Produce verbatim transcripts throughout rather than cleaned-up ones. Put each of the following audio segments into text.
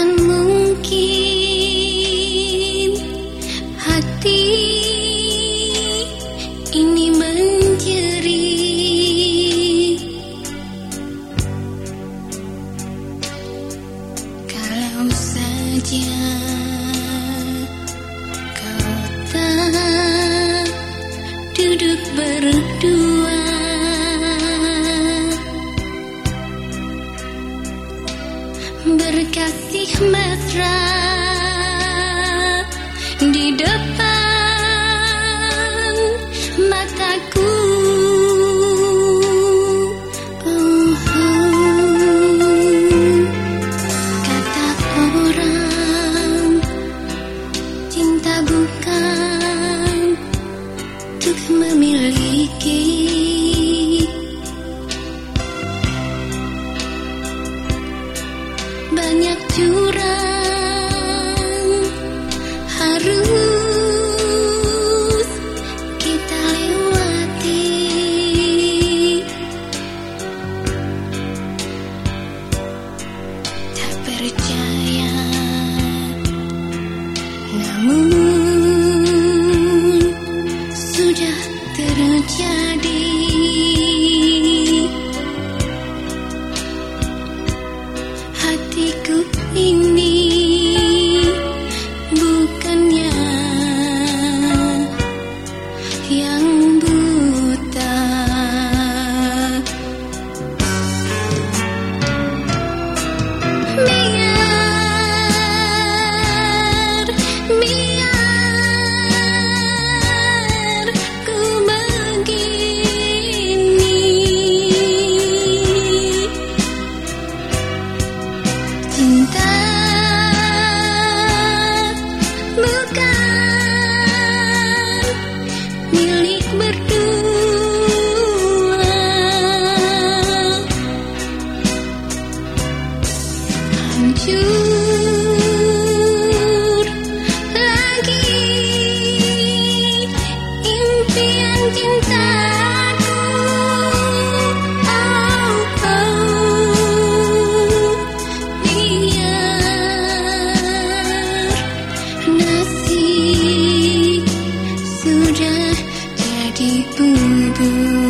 Takkan mungkin hati ini menjerit kalau saja kau tak duduk berdua berkasih mesra di depan mataku. Oh, oh. Kata orang cinta bukan untuk memiliki, banyak jurang harus kita lewati. Tak percaya, namun sudah terjadi. Hatiku ini bukannya yang buta. Biar, biar ku begini. Cinta bukan milik berdua. Hancur lagi impian cintaku. Oh, oh. Biar nasib sudah jadi bubur.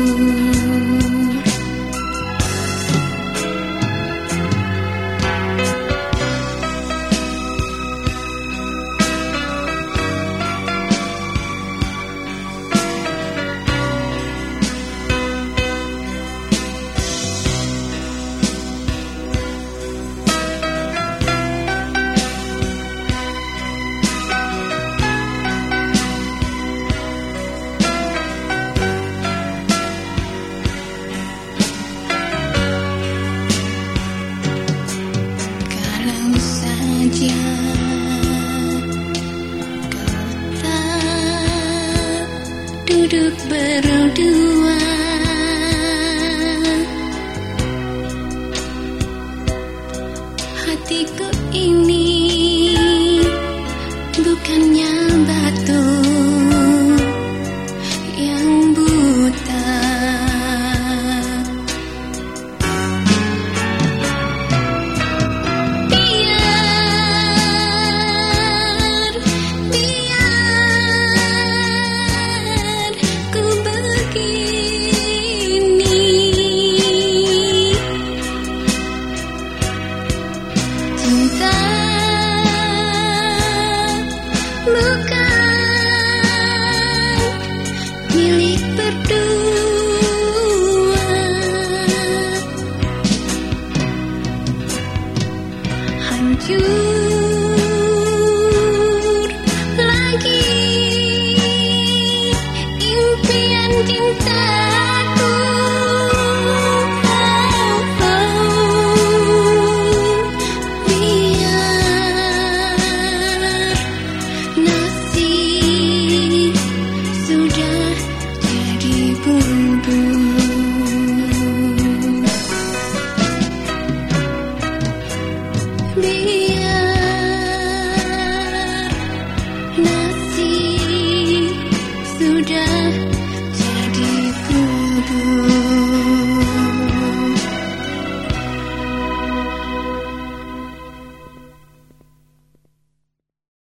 Kalau saja kau tak duduk berdua, hatiku ini bukannya batu yang buta. Biar, biar ku begini. Cinta bukan milik berdua. Hancur lagi impian cintaku. Oh, oh. Biar nasib sudah jadi bubur.